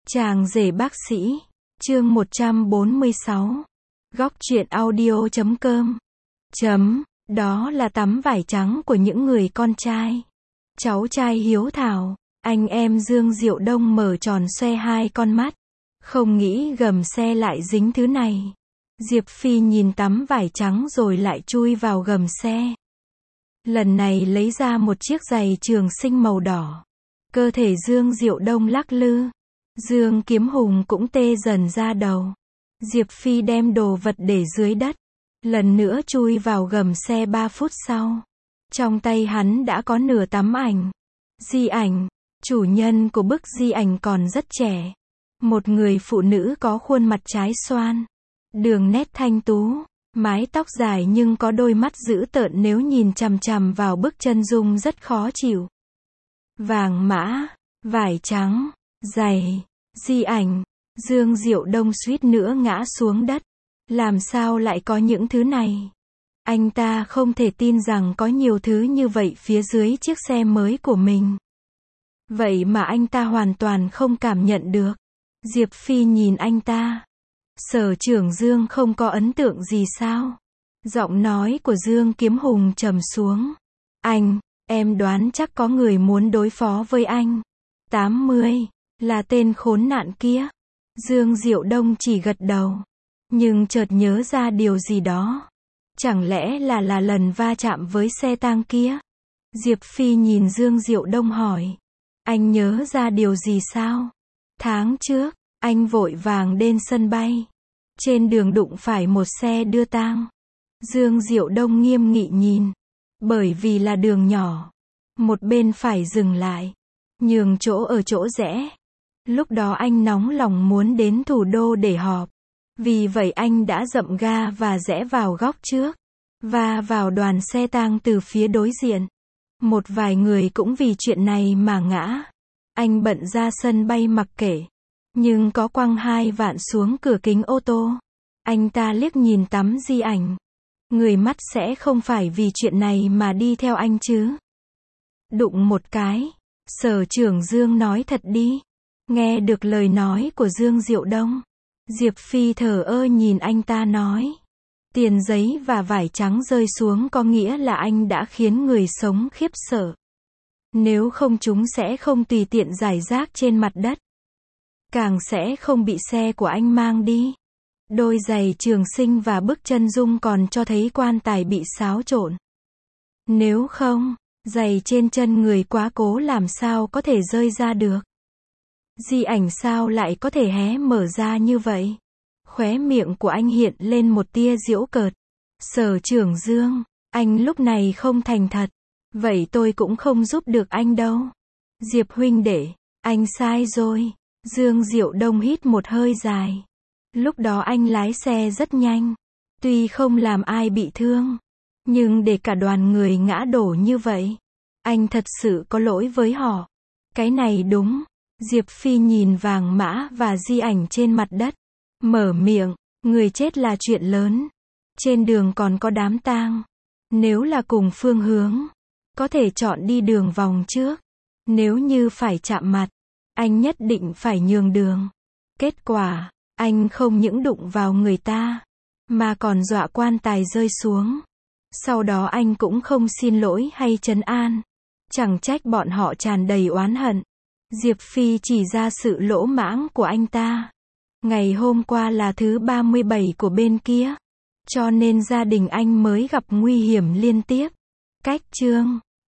Chàng rể bác sĩ, chương 146. Góc truyện audio.com. Đó là tấm vải trắng của những người con trai. Cháu trai hiếu thảo, anh em Dương Diệu Đông mở tròn xoe hai con mắt. Không nghĩ gầm xe lại dính thứ này. Diệp Phi nhìn tấm vải trắng rồi lại chui vào gầm xe. Lần này lấy ra một chiếc giày trường sinh màu đỏ. Cơ thể Dương Diệu Đông lắc lư. Dương Kiếm Hùng cũng tê dần ra đầu. Diệp Phi đem đồ vật để dưới đất. Lần nữa chui vào gầm xe 3 phút sau. Trong tay hắn đã có nửa tấm ảnh. Di ảnh. Chủ nhân của bức di ảnh còn rất trẻ. Một người phụ nữ có khuôn mặt trái xoan. Đường nét thanh tú. Mái tóc dài nhưng có đôi mắt dữ tợn, nếu nhìn chằm chằm vào bức chân dung rất khó chịu. Vàng mã, vải trắng, giày, di ảnh. Dương Diệu Đông suýt nữa ngã xuống đất. Làm sao lại có những thứ này? Anh ta không thể tin rằng có nhiều thứ như vậy phía dưới chiếc xe mới của mình. Vậy mà anh ta hoàn toàn không cảm nhận được. Diệp Phi nhìn anh ta. Sở trưởng Dương không có ấn tượng gì sao? Giọng nói của Dương Kiếm Hùng trầm xuống. Em đoán chắc có người muốn đối phó với anh. 80, là tên khốn nạn kia. Dương Diệu Đông chỉ gật đầu. Nhưng chợt nhớ ra điều gì đó. Chẳng lẽ là lần va chạm với xe tang kia? Diệp Phi nhìn Dương Diệu Đông hỏi. Anh nhớ ra điều gì sao? Tháng trước, anh vội vàng đến sân bay. Trên đường đụng phải một xe đưa tang. Dương Diệu Đông nghiêm nghị nhìn. Bởi vì là đường nhỏ. Một bên phải dừng lại. Nhường chỗ ở chỗ rẽ. Lúc đó anh nóng lòng muốn đến thủ đô để họp. Vì vậy anh đã dậm ga và rẽ vào góc trước. Và vào đoàn xe tang từ phía đối diện. Một vài người cũng vì chuyện này mà ngã. Anh bận ra sân bay mặc kệ. Nhưng có quăng 2 vạn xuống cửa kính ô tô. Anh ta liếc nhìn tấm di ảnh. Người mắt sẽ không phải vì chuyện này mà đi theo anh chứ. Đụng một cái. Sở trưởng Dương nói thật đi. Nghe được lời nói của Dương Diệu Đông. Diệp Phi thờ ơ nhìn anh ta nói. Tiền giấy và vải trắng rơi xuống có nghĩa là anh đã khiến người sống khiếp sợ. Nếu không chúng sẽ không tùy tiện rải rác trên mặt đất. Càng sẽ không bị xe của anh mang đi. Đôi giày trường sinh và bức chân dung còn cho thấy quan tài bị xáo trộn. Nếu không, giày trên chân người quá cố làm sao có thể rơi ra được. Di ảnh sao lại có thể hé mở ra như vậy? Khóe miệng của anh hiện lên một tia giễu cợt. Sở trưởng Dương, anh lúc này không thành thật. Vậy tôi cũng không giúp được anh đâu. Diệp huynh đệ, anh sai rồi. Dương Diệu Đông hít một hơi dài. Lúc đó anh lái xe rất nhanh. Tuy không làm ai bị thương. Nhưng để cả đoàn người ngã đổ như vậy. Anh thật sự có lỗi với họ. Cái này đúng. Diệp Phi nhìn vàng mã và di ảnh trên mặt đất. Mở miệng. Người chết là chuyện lớn. Trên đường còn có đám tang. Nếu là cùng phương hướng. Có thể chọn đi đường vòng trước. Nếu như phải chạm mặt. Anh nhất định phải nhường đường. Kết quả, anh không những đụng vào người ta. Mà còn dọa quan tài rơi xuống. Sau đó anh cũng không xin lỗi hay trấn an. Chẳng trách bọn họ tràn đầy oán hận. Diệp Phi chỉ ra sự lỗ mãng của anh ta. Ngày hôm qua là thứ 37 của bên kia. Cho nên gia đình anh mới gặp nguy hiểm liên tiếp. Cách chương